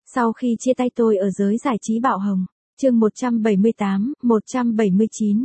Sau khi chia tay tôi ở giới giải trí bạo hồng. Chương 178, 179.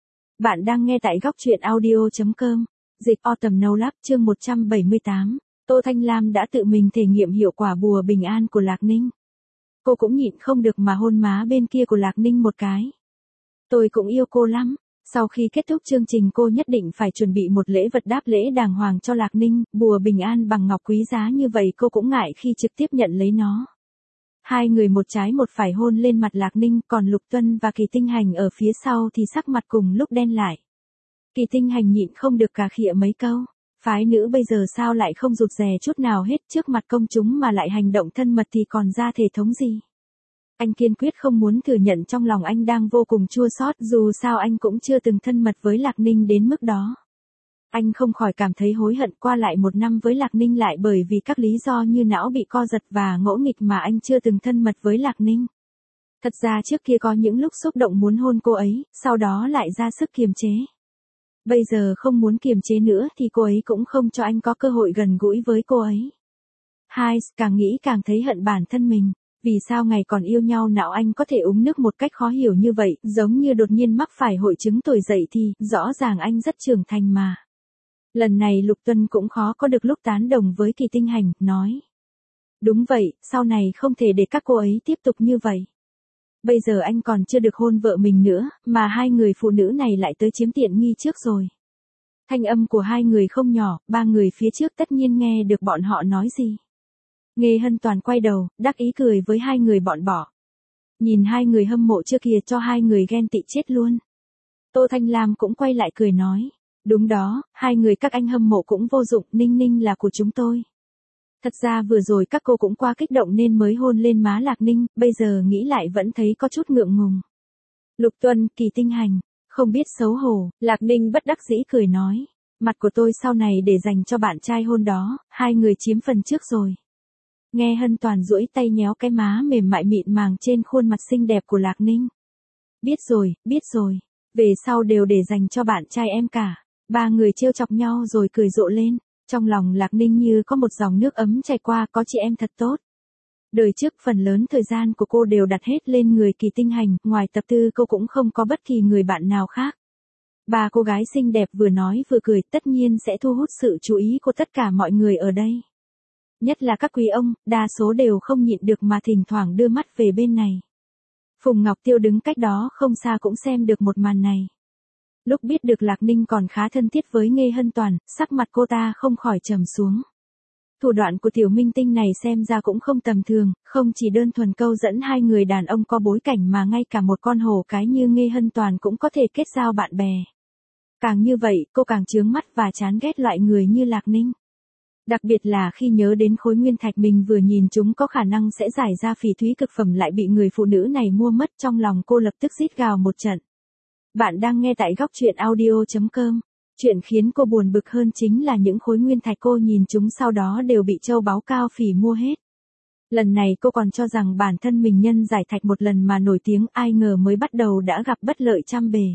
Bạn đang nghe tại góc truyện audio.com. Dịch Autumn No Love chương 178. Tô Thanh Lam đã tự mình thể nghiệm hiệu quả bùa bình an của Lạc Ninh. Cô cũng nhịn không được mà hôn má bên kia của Lạc Ninh một cái. Tôi cũng yêu cô lắm. Sau khi kết thúc chương trình cô nhất định phải chuẩn bị một lễ vật đáp lễ đàng hoàng cho Lạc Ninh, bùa bình an bằng ngọc quý giá như vậy cô cũng ngại khi trực tiếp nhận lấy nó. Hai người một trái một phải hôn lên mặt Lạc Ninh, còn Lục Tuân và Kỳ Tinh Hành ở phía sau thì sắc mặt cùng lúc đen lại. Kỳ Tinh Hành nhịn không được cà khịa mấy câu, phái nữ bây giờ sao lại không rụt rè chút nào hết, trước mặt công chúng mà lại hành động thân mật thì còn ra thể thống gì. Anh kiên quyết không muốn thừa nhận trong lòng anh đang vô cùng chua xót, dù sao anh cũng chưa từng thân mật với Lạc Ninh đến mức đó. Anh không khỏi cảm thấy hối hận, qua lại một năm với Lạc Ninh lại bởi vì các lý do như não bị co giật và ngỗ nghịch mà anh chưa từng thân mật với Lạc Ninh. Thật ra trước kia có những lúc xúc động muốn hôn cô ấy, sau đó lại ra sức kiềm chế. Bây giờ không muốn kiềm chế nữa thì cô ấy cũng không cho anh có cơ hội gần gũi với cô ấy. Hai, càng nghĩ càng thấy hận bản thân mình. Vì sao ngày còn yêu nhau não anh có thể uống nước một cách khó hiểu như vậy, giống như đột nhiên mắc phải hội chứng trỗi dậy thì, rõ ràng anh rất trưởng thành mà. Lần này Lục Tuân cũng khó có được lúc tán đồng với Kỳ Tinh Hành, nói. Đúng vậy, sau này không thể để các cô ấy tiếp tục như vậy. Bây giờ anh còn chưa được hôn vợ mình nữa, mà hai người phụ nữ này lại tới chiếm tiện nghi trước rồi. Thanh âm của hai người không nhỏ, ba người phía trước tất nhiên nghe được bọn họ nói gì. Nghê Hân Toàn quay đầu, đắc ý cười với hai người bọn bỏ. Nhìn hai người hâm mộ chưa kìa, cho hai người ghen tị chết luôn. Tô Thanh Lam cũng quay lại cười nói. Đúng đó, hai người các anh hâm mộ cũng vô dụng, Ninh Ninh là của chúng tôi. Thật ra vừa rồi các cô cũng quá kích động nên mới hôn lên má Lạc Ninh, bây giờ nghĩ lại vẫn thấy có chút ngượng ngùng. Lục Tuân, Kỳ Tinh Hành, không biết xấu hổ, Lạc Ninh bất đắc dĩ cười nói. Mặt của tôi sau này để dành cho bạn trai hôn đó, hai người chiếm phần trước rồi. Nghe Hân Toàn duỗi tay nhéo cái má mềm mại mịn màng trên khuôn mặt xinh đẹp của Lạc Ninh. Biết rồi, về sau đều để dành cho bạn trai em cả. Ba người trêu chọc nhau rồi cười rộ lên, trong lòng Lạc Ninh như có một dòng nước ấm chảy qua, có chị em thật tốt. Đời trước phần lớn thời gian của cô đều đặt hết lên người Kỳ Tinh Hành, ngoài tập tư cô cũng không có bất kỳ người bạn nào khác. Ba cô gái xinh đẹp vừa nói vừa cười tất nhiên sẽ thu hút sự chú ý của tất cả mọi người ở đây. Nhất là các quý ông, đa số đều không nhịn được mà thỉnh thoảng đưa mắt về bên này. Phùng Ngọc Tiêu đứng cách đó không xa cũng xem được một màn này. Lúc biết được Lạc Ninh còn khá thân thiết với Nghê Hân Toàn, sắc mặt cô ta không khỏi trầm xuống. Thủ đoạn của tiểu minh tinh này xem ra cũng không tầm thường, không chỉ đơn thuần câu dẫn hai người đàn ông có bối cảnh mà ngay cả một con hổ cái như Nghê Hân Toàn cũng có thể kết giao bạn bè. Càng như vậy, cô càng chướng mắt và chán ghét loại người như Lạc Ninh. Đặc biệt là khi nhớ đến khối nguyên thạch mình vừa nhìn chúng có khả năng sẽ giải ra phỉ thúy cực phẩm lại bị người phụ nữ này mua mất, trong lòng cô lập tức rít gào một trận. Bạn đang nghe tại góc truyện audio.com. Chuyện khiến cô buồn bực hơn chính là những khối nguyên thạch cô nhìn chúng sau đó đều bị châu báu cao phỉ mua hết. Lần này cô còn cho rằng bản thân mình nhân giải thạch một lần mà nổi tiếng, ai ngờ mới bắt đầu đã gặp bất lợi trăm bề.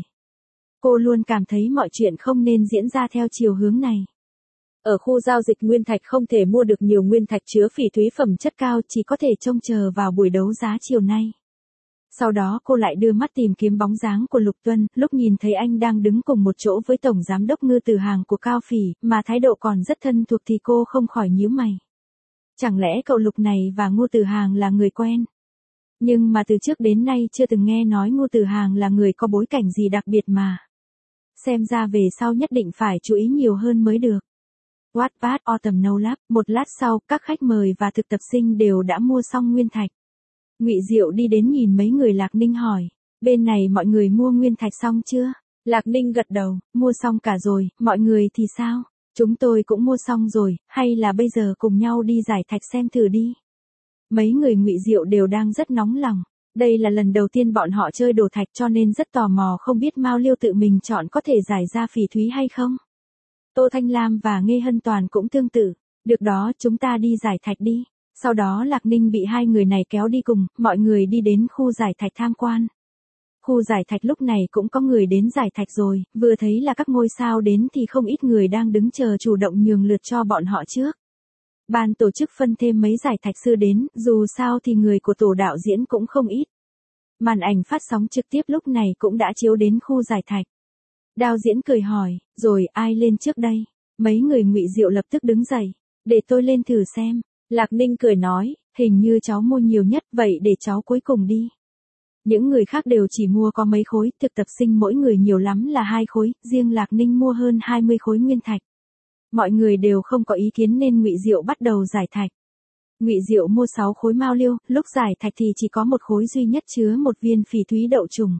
Cô luôn cảm thấy mọi chuyện không nên diễn ra theo chiều hướng này. Ở khu giao dịch nguyên thạch không thể mua được nhiều nguyên thạch chứa phỉ thúy phẩm chất cao, chỉ có thể trông chờ vào buổi đấu giá chiều nay. Sau đó cô lại đưa mắt tìm kiếm bóng dáng của Lục Tuân, lúc nhìn thấy anh đang đứng cùng một chỗ với Tổng Giám đốc Ngư Từ Hàng của Cao Phỉ, mà thái độ còn rất thân thuộc thì cô không khỏi nhíu mày. Chẳng lẽ cậu Lục này và Ngô Từ Hàng là người quen? Nhưng mà từ trước đến nay chưa từng nghe nói Ngô Từ Hàng là người có bối cảnh gì đặc biệt mà. Xem ra về sau nhất định phải chú ý nhiều hơn mới được. Wattpad Autumn No Love, một lát sau, các khách mời và thực tập sinh đều đã mua xong nguyên thạch. Ngụy Diệu đi đến nhìn mấy người Lạc Ninh hỏi, bên này mọi người mua nguyên thạch xong chưa? Lạc Ninh gật đầu, mua xong cả rồi, mọi người thì sao? Chúng tôi cũng mua xong rồi, hay là bây giờ cùng nhau đi giải thạch xem thử đi. Mấy người Ngụy Diệu đều đang rất nóng lòng. Đây là lần đầu tiên bọn họ chơi đồ thạch cho nên rất tò mò không biết Mao Liêu tự mình chọn có thể giải ra phỉ thúy hay không. Tô Thanh Lam và Nghê Hân Toàn cũng tương tự. Được đó, chúng ta đi giải thạch đi. Sau đó Lạc Ninh bị hai người này kéo đi cùng, mọi người đi đến khu giải thạch tham quan. Khu giải thạch lúc này cũng có người đến giải thạch rồi, vừa thấy là các ngôi sao đến thì không ít người đang đứng chờ chủ động nhường lượt cho bọn họ trước. Ban tổ chức phân thêm mấy giải thạch sư đến, dù sao thì người của tổ đạo diễn cũng không ít. Màn ảnh phát sóng trực tiếp lúc này cũng đã chiếu đến khu giải thạch. Đạo diễn cười hỏi, rồi ai lên trước đây? Mấy người Ngụy Diệu lập tức đứng dậy, để tôi lên thử xem. Lạc Ninh cười nói, hình như cháu mua nhiều nhất, vậy để cháu cuối cùng đi. Những người khác đều chỉ mua có mấy khối, thực tập sinh mỗi người nhiều lắm là 2 khối, riêng Lạc Ninh mua hơn 20 khối nguyên thạch. Mọi người đều không có ý kiến nên Ngụy Diệu bắt đầu giải thạch. Ngụy Diệu mua 6 khối mao liêu, lúc giải thạch thì chỉ có một khối duy nhất chứa một viên phỉ thúy đậu trùng.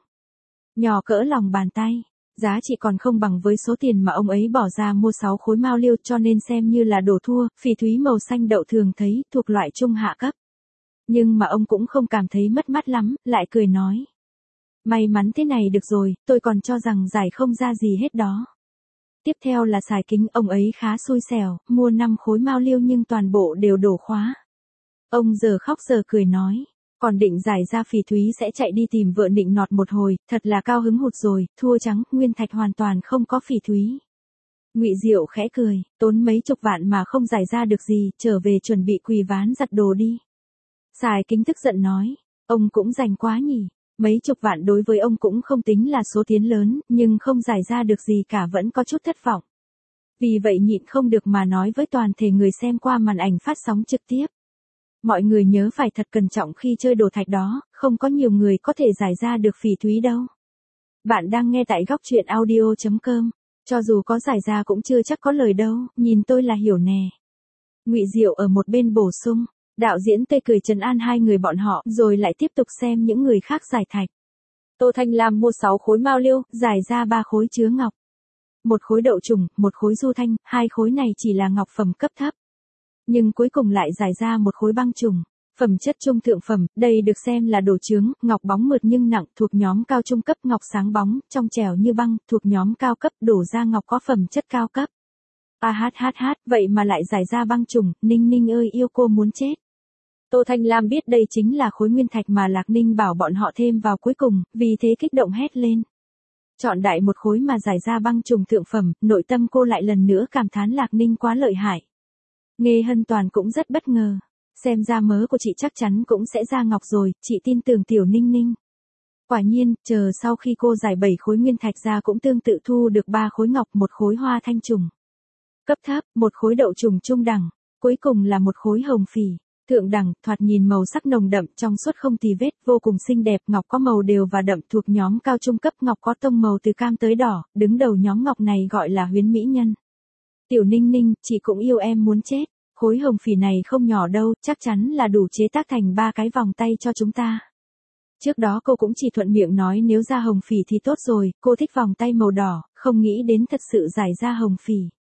Nhỏ cỡ lòng bàn tay, giá trị còn không bằng với số tiền mà ông ấy bỏ ra mua 6 khối mao liêu, cho nên xem như là đổ thua. Phỉ thúy màu xanh đậu thường thấy, thuộc loại trung hạ cấp. Nhưng mà ông cũng không cảm thấy mất mát lắm, lại cười nói. May mắn thế này được rồi, tôi còn cho rằng giải không ra gì hết đó. Tiếp theo là Sài Kính, ông ấy khá xui xẻo, mua 5 khối mao liêu nhưng toàn bộ đều đổ khóa. Ông giờ khóc giờ cười nói, còn định giải ra phỉ thúy sẽ chạy đi tìm vợ nịnh nọt một hồi, thật là cao hứng hụt rồi, thua trắng, nguyên thạch hoàn toàn không có phỉ thúy. Ngụy Diệu khẽ cười, tốn mấy chục vạn mà không giải ra được gì, trở về chuẩn bị quỳ ván giặt đồ đi. Sài Kính tức giận nói, ông cũng rành quá nhỉ, mấy chục vạn đối với ông cũng không tính là số tiền lớn, nhưng không giải ra được gì cả vẫn có chút thất vọng. Vì vậy nhịn không được mà nói với toàn thể người xem qua màn ảnh phát sóng trực tiếp. Mọi người nhớ phải thật cẩn trọng khi chơi đồ thạch đó, không có nhiều người có thể giải ra được phỉ thúy đâu. Bạn đang nghe tại góc truyện audio.com, cho dù có giải ra cũng chưa chắc có lời đâu, nhìn tôi là hiểu nè. Ngụy Diệu ở một bên bổ sung. Đạo diễn tê cười trấn an hai người bọn họ, rồi lại tiếp tục xem những người khác giải thạch. Tô Thanh Lam mua 6 khối mao liêu, giải ra 3 khối chứa ngọc. 1 khối đậu trùng, 1 khối du thanh, 2 khối này chỉ là ngọc phẩm cấp thấp. Nhưng cuối cùng lại giải ra 1 khối băng trùng, phẩm chất trung thượng phẩm, đây được xem là đồ chướng, ngọc bóng mượt nhưng nặng, thuộc nhóm cao trung cấp, ngọc sáng bóng, trong trẻo như băng, thuộc nhóm cao cấp, đổ ra ngọc có phẩm chất cao cấp. Vậy mà lại giải ra băng trùng, Ninh Ninh ơi yêu cô muốn chết. Tô Thanh Lam biết đây chính là khối nguyên thạch mà Lạc Ninh bảo bọn họ thêm vào cuối cùng, vì thế kích động hét lên. Chọn đại một khối mà giải ra băng trùng thượng phẩm, nội tâm cô lại lần nữa cảm thán Lạc Ninh quá lợi hại. Nghe Hân Toàn cũng rất bất ngờ. Xem ra mớ của chị chắc chắn cũng sẽ ra ngọc rồi, chị tin tưởng tiểu Ninh Ninh. Quả nhiên, chờ sau khi cô giải 7 khối nguyên thạch ra cũng tương tự thu được 3 khối ngọc, 1 khối hoa thanh trùng cấp thấp, 1 khối đậu trùng trung đẳng, cuối cùng là 1 khối hồng phỉ thượng đẳng, thoạt nhìn màu sắc nồng đậm, trong suốt không tì vết, vô cùng xinh đẹp, ngọc có màu đều và đậm, thuộc nhóm cao trung cấp, ngọc có tông màu từ cam tới đỏ, đứng đầu nhóm ngọc này gọi là huyến mỹ nhân. Tiểu Ninh Ninh, chị cũng yêu em muốn chết, khối hồng phỉ này không nhỏ đâu, chắc chắn là đủ chế tác thành 3 cái vòng tay cho chúng ta. Trước đó cô cũng chỉ thuận miệng nói nếu ra hồng phỉ thì tốt rồi, cô thích vòng tay màu đỏ, không nghĩ đến thật sự giải ra hồng phỉ.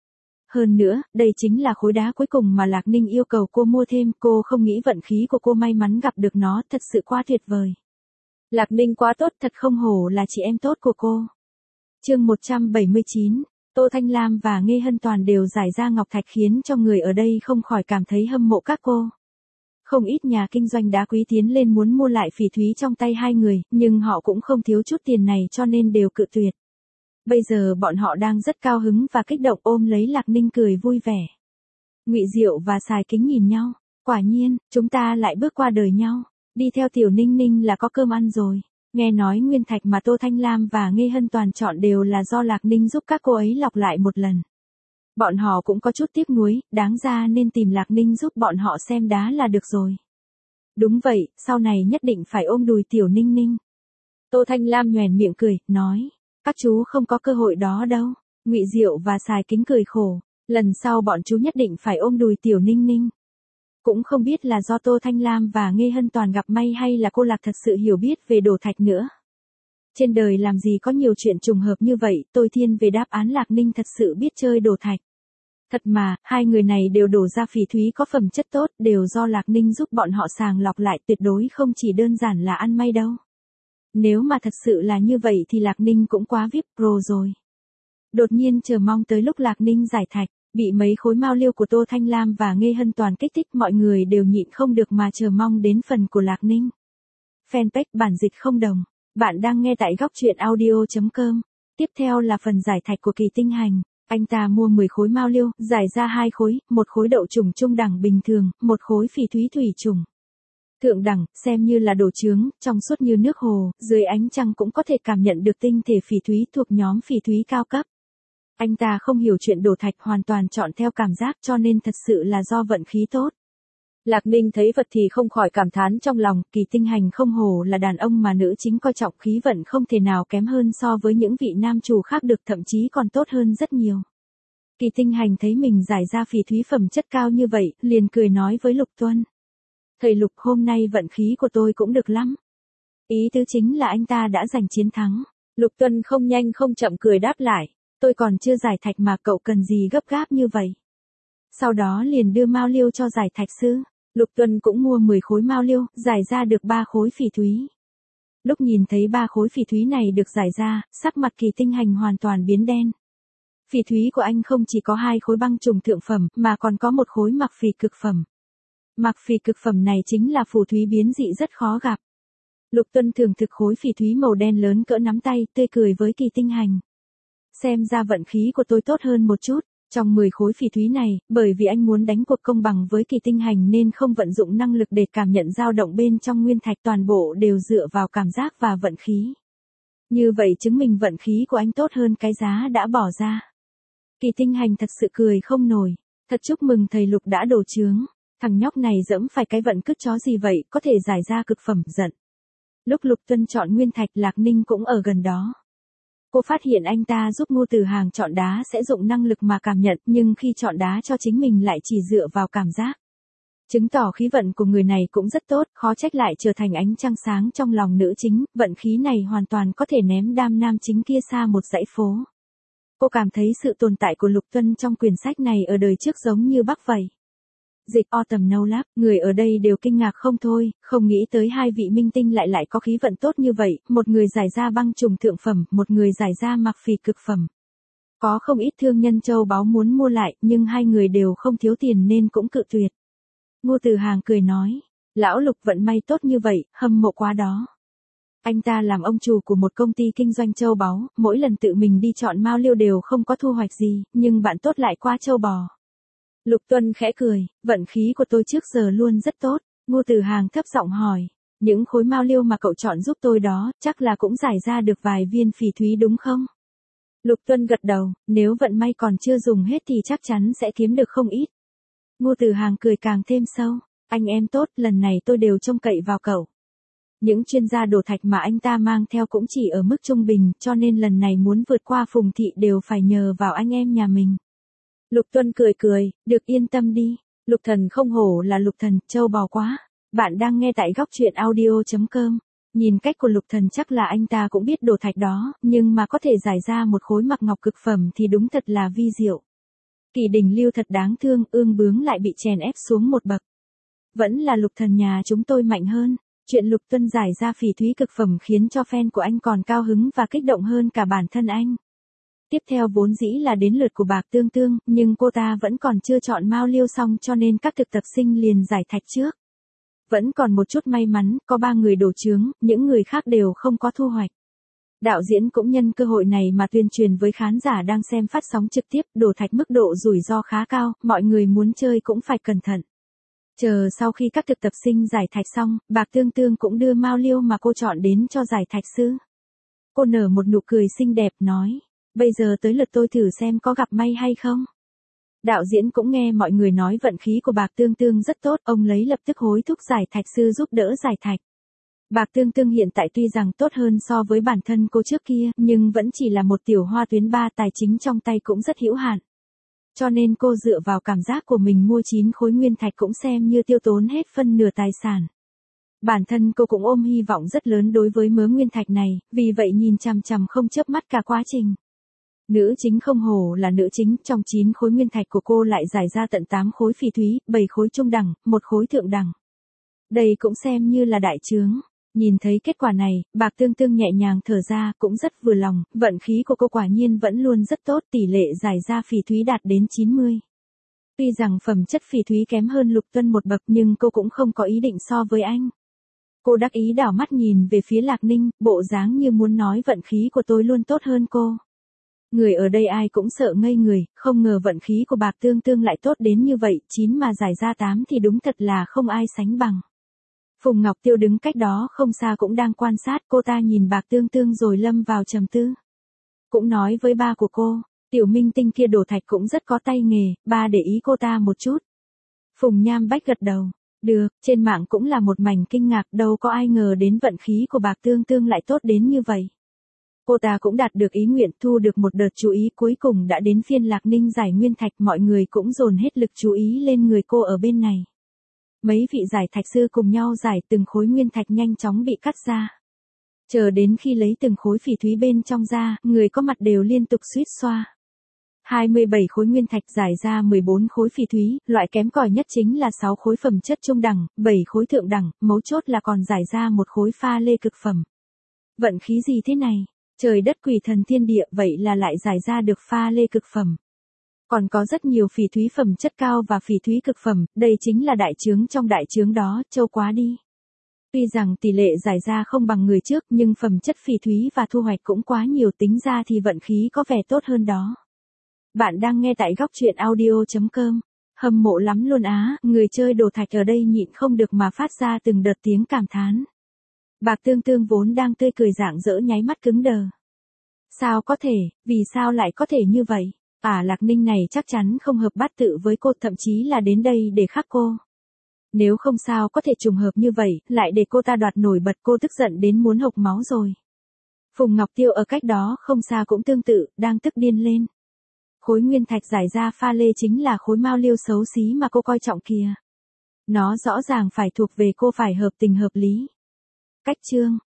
Hơn nữa, đây chính là khối đá cuối cùng mà Lạc Ninh yêu cầu cô mua thêm, cô không nghĩ vận khí của cô may mắn gặp được nó, thật sự quá tuyệt vời. Lạc Ninh quá tốt, thật không hổ là chị em tốt của cô. Chương 179, Tô Thanh Lam và Nghe Hân Toàn đều giải ra ngọc thạch khiến cho người ở đây không khỏi cảm thấy hâm mộ các cô. Không ít nhà kinh doanh đá quý tiến lên muốn mua lại phỉ thúy trong tay hai người, nhưng họ cũng không thiếu chút tiền này cho nên đều cự tuyệt. Bây giờ bọn họ đang rất cao hứng và kích động ôm lấy Lạc Ninh cười vui vẻ. Ngụy Diệu và Sài Kính nhìn nhau, quả nhiên, chúng ta lại bước qua đời nhau, đi theo tiểu Ninh Ninh là có cơm ăn rồi. Nghe nói nguyên thạch mà Tô Thanh Lam và Nghe Hân Toàn chọn đều là do Lạc Ninh giúp các cô ấy lọc lại một lần. Bọn họ cũng có chút tiếc nuối, đáng ra nên tìm Lạc Ninh giúp bọn họ xem đá là được rồi. Đúng vậy, sau này nhất định phải ôm đùi tiểu Ninh Ninh. Tô Thanh Lam nhoẻn miệng cười, nói, các chú không có cơ hội đó đâu. Ngụy Diệu và Sài Kính cười khổ, lần sau bọn chú nhất định phải ôm đùi tiểu Ninh Ninh. Cũng không biết là do Tô Thanh Lam và Nghe Hân Toàn gặp may hay là cô Lạc thật sự hiểu biết về đồ thạch nữa. Trên đời làm gì có nhiều chuyện trùng hợp như vậy, tôi thiên về đáp án Lạc Ninh thật sự biết chơi đồ thạch. Thật mà, hai người này đều đổ ra phỉ thúy có phẩm chất tốt, đều do Lạc Ninh giúp bọn họ sàng lọc lại, tuyệt đối không chỉ đơn giản là ăn may đâu. Nếu mà thật sự là như vậy thì Lạc Ninh cũng quá VIP Pro rồi. Đột nhiên chờ mong tới lúc Lạc Ninh giải thạch, bị mấy khối mao liêu của Tô Thanh Lam và Nghe Hân Toàn kích thích, mọi người đều nhịn không được mà chờ mong đến phần của Lạc Ninh. Fanpage bản dịch không đồng. Bạn đang nghe tại góc truyện audio.com. Tiếp theo là phần giải thạch của kỳ tinh hành. Anh ta mua 10 khối mao liêu, giải ra 2 khối, một khối đậu trùng trung đẳng bình thường, một khối phỉ thúy thủy trùng. Thượng đẳng, xem như là đồ chướng, trong suốt như nước hồ, dưới ánh trăng cũng có thể cảm nhận được tinh thể phỉ thúy thuộc nhóm phỉ thúy cao cấp. Anh ta không hiểu chuyện đổ thạch, hoàn toàn chọn theo cảm giác, cho nên thật sự là do vận khí tốt. Lạc Ninh thấy vật thì không khỏi cảm thán trong lòng, Kỳ Tinh Hành không hổ là đàn ông mà nữ chính coi trọng, khí vận không thể nào kém hơn so với những vị nam chủ khác được, thậm chí còn tốt hơn rất nhiều. Kỳ Tinh Hành thấy mình giải ra phỉ thúy phẩm chất cao như vậy, liền cười nói với Lục Tuân. Thầy Lục, hôm nay vận khí của tôi cũng được lắm. Ý tứ chính là anh ta đã giành chiến thắng. Lục Tuân không nhanh không chậm cười đáp lại, tôi còn chưa giải thạch mà cậu cần gì gấp gáp như vậy. Sau đó liền đưa mao liêu cho giải thạch sư. Lục Tuân cũng mua 10 khối mao liêu, giải ra được 3 khối phỉ thúy. Lúc nhìn thấy 3 khối phỉ thúy này được giải ra, sắc mặt Kỳ Tinh Hành hoàn toàn biến đen. Phỉ thúy của anh không chỉ có 2 khối băng trùng thượng phẩm, mà còn có một khối mặc phỉ cực phẩm. Mặc phỉ cực phẩm này chính là phù thúy biến dị rất khó gặp. Lục Tuân thưởng thực khối phỉ thúy màu đen lớn cỡ nắm tay, tươi cười với Kỳ Tinh Hành. Xem ra vận khí của tôi tốt hơn một chút. Trong 10 khối phỉ thúy này, bởi vì anh muốn đánh cuộc công bằng với Kỳ Tinh Hành nên không vận dụng năng lực để cảm nhận dao động bên trong nguyên thạch, toàn bộ đều dựa vào cảm giác và vận khí. Như vậy chứng minh vận khí của anh tốt hơn cái giá đã bỏ ra. Kỳ Tinh Hành thật sự cười không nổi. Thật chúc mừng thầy Lục đã đổ chướng. Thằng nhóc này dẫm phải cái vận cứt chó gì vậy, có thể giải ra cực phẩm, giận. Lúc Lục Tuân chọn nguyên thạch, Lạc Ninh cũng ở gần đó. Cô phát hiện anh ta giúp Ngô Từ Hàng chọn đá sẽ dụng năng lực mà cảm nhận, nhưng khi chọn đá cho chính mình lại chỉ dựa vào cảm giác. Chứng tỏ khí vận của người này cũng rất tốt, khó trách lại trở thành ánh trăng sáng trong lòng nữ chính, vận khí này hoàn toàn có thể ném đam nam chính kia xa một dãy phố. Cô cảm thấy sự tồn tại của Lục Tuân trong quyển sách này ở đời trước giống như Bắc vậy. Dịch Autumn No Lab, người ở đây đều kinh ngạc không thôi, không nghĩ tới hai vị minh tinh lại có khí vận tốt như vậy, một người giải ra băng trùng thượng phẩm, một người giải ra mặc phỉ cực phẩm. Có không ít thương nhân châu báu muốn mua lại, nhưng hai người đều không thiếu tiền nên cũng cự tuyệt. Ngô Từ Hàng cười nói, lão Lục vận may tốt như vậy, hâm mộ quá đó. Anh ta làm ông chủ của một công ty kinh doanh châu báu, mỗi lần tự mình đi chọn mao liêu đều không có thu hoạch gì, nhưng bạn tốt lại qua châu bò. Lục Tuân khẽ cười, vận khí của tôi trước giờ luôn rất tốt. Ngô Từ Hàng thấp giọng hỏi, những khối mao liêu mà cậu chọn giúp tôi đó, chắc là cũng giải ra được vài viên phỉ thúy đúng không? Lục Tuân gật đầu, nếu vận may còn chưa dùng hết thì chắc chắn sẽ kiếm được không ít. Ngô Từ Hàng cười càng thêm sâu, anh em tốt, lần này tôi đều trông cậy vào cậu. Những chuyên gia đổ thạch mà anh ta mang theo cũng chỉ ở mức trung bình, cho nên lần này muốn vượt qua Phùng Thị đều phải nhờ vào anh em nhà mình. Lục Tuân cười, được yên tâm đi, Lục Thần không hổ là Lục Thần, châu bò quá. Bạn đang nghe tại góc truyện audio.com. Nhìn cách của Lục Thần chắc là anh ta cũng biết đồ thạch đó, nhưng mà có thể giải ra một khối mặc ngọc cực phẩm thì đúng thật là vi diệu. Kỳ Đình Lưu thật đáng thương, ương bướng lại bị chèn ép xuống một bậc. Vẫn là Lục Thần nhà chúng tôi mạnh hơn. Chuyện Lục Tuân giải ra phỉ thúy cực phẩm khiến cho fan của anh còn cao hứng và kích động hơn cả bản thân anh. Tiếp theo vốn dĩ là đến lượt của Bạc Tương Tương, nhưng cô ta vẫn còn chưa chọn mao liêu xong cho nên các thực tập sinh liền giải thạch trước. Vẫn còn một chút may mắn, có 3 người đổ chướng, những người khác đều không có thu hoạch. Đạo diễn cũng nhân cơ hội này mà tuyên truyền với khán giả đang xem phát sóng trực tiếp, đổ thạch mức độ rủi ro khá cao, mọi người muốn chơi cũng phải cẩn thận. Chờ sau khi các thực tập sinh giải thạch xong, Bạc Tương Tương cũng đưa mao liêu mà cô chọn đến cho giải thạch sư. Cô nở một nụ cười xinh đẹp nói, bây giờ tới lượt tôi thử xem có gặp may hay không. Đạo diễn cũng nghe mọi người nói vận khí của Bạc Tương Tương rất tốt, ông lấy lập tức hối thúc giải thạch sư giúp đỡ giải thạch. Bạc Tương Tương hiện tại tuy rằng tốt hơn so với bản thân cô trước kia, nhưng vẫn chỉ là một tiểu hoa tuyến 3, tài chính trong tay cũng rất hữu hạn. Cho nên cô dựa vào cảm giác của mình mua 9 khối nguyên thạch cũng xem như tiêu tốn hết phân nửa tài sản. Bản thân cô cũng ôm hy vọng rất lớn đối với mớ nguyên thạch này, vì vậy nhìn chằm chằm không chớp mắt cả quá trình. Nữ chính không hổ là nữ chính, trong 9 khối nguyên thạch của cô lại giải ra tận 8 khối phỉ thúy, 7 khối trung đẳng, 1 khối thượng đẳng. Đây cũng xem như là đại chướng. Nhìn thấy kết quả này, Bạc Tương Tương nhẹ nhàng thở ra, cũng rất vừa lòng, vận khí của cô quả nhiên vẫn luôn rất tốt, tỷ lệ giải ra phỉ thúy đạt đến 90. Tuy rằng phẩm chất phỉ thúy kém hơn Lục Tuân một bậc nhưng cô cũng không có ý định so với anh. Cô đắc ý đảo mắt nhìn về phía Lạc Ninh, bộ dáng như muốn nói vận khí của tôi luôn tốt hơn cô. Người ở đây ai cũng sợ ngây người, không ngờ vận khí của Bạc Tương Tương lại tốt đến như vậy, 9 mà giải ra 8 thì đúng thật là không ai sánh bằng. Phùng Ngọc Tiêu đứng cách đó không xa cũng đang quan sát, cô ta nhìn Bạc Tương Tương rồi lâm vào trầm tư. Cũng nói với ba của cô, tiểu minh tinh kia đổ thạch cũng rất có tay nghề, ba để ý cô ta một chút. Phùng Nham Bách gật đầu, được, trên mạng cũng là một mảnh kinh ngạc, đâu có ai ngờ đến vận khí của Bạc Tương Tương lại tốt đến như vậy. Cô ta cũng đạt được ý nguyện, thu được một đợt chú ý, cuối cùng đã đến phiên Lạc Ninh giải nguyên thạch, mọi người cũng dồn hết lực chú ý lên người cô ở bên này. Mấy vị giải thạch sư cùng nhau giải, từng khối nguyên thạch nhanh chóng bị cắt ra. Chờ đến khi lấy từng khối phỉ thúy bên trong ra, người có mặt đều liên tục suýt xoa. 27 khối nguyên thạch giải ra 14 khối phỉ thúy, loại kém cỏi nhất chính là 6 khối phẩm chất trung đẳng, 7 khối thượng đẳng, mấu chốt là còn giải ra một khối pha lê cực phẩm. Vận khí gì thế này? Trời đất quỷ thần thiên địa, vậy là lại giải ra được pha lê cực phẩm. Còn có rất nhiều phỉ thúy phẩm chất cao và phỉ thúy cực phẩm, đây chính là đại chướng trong đại chướng đó, trâu quá đi. Tuy rằng tỷ lệ giải ra không bằng người trước, nhưng phẩm chất phỉ thúy và thu hoạch cũng quá nhiều, tính ra thì vận khí có vẻ tốt hơn đó. Bạn đang nghe tại góc truyện audio.com. Hâm mộ lắm luôn á, người chơi đồ thạch ở đây nhịn không được mà phát ra từng đợt tiếng cảm thán. Bạc Tương Tương vốn đang tươi cười rạng rỡ nháy mắt cứng đờ. Sao có thể, vì sao lại có thể như vậy? Lạc Ninh này chắc chắn không hợp bát tự với cô, thậm chí là đến đây để khắc cô. Nếu không sao có thể trùng hợp như vậy, lại để cô ta đoạt nổi bật, cô tức giận đến muốn hộc máu rồi. Phùng Ngọc Tiêu ở cách đó không xa cũng tương tự, đang tức điên lên. Khối nguyên thạch giải ra pha lê chính là khối mao liêu xấu xí mà cô coi trọng kìa. Nó rõ ràng phải thuộc về cô, phải hợp tình hợp lý. Cách chương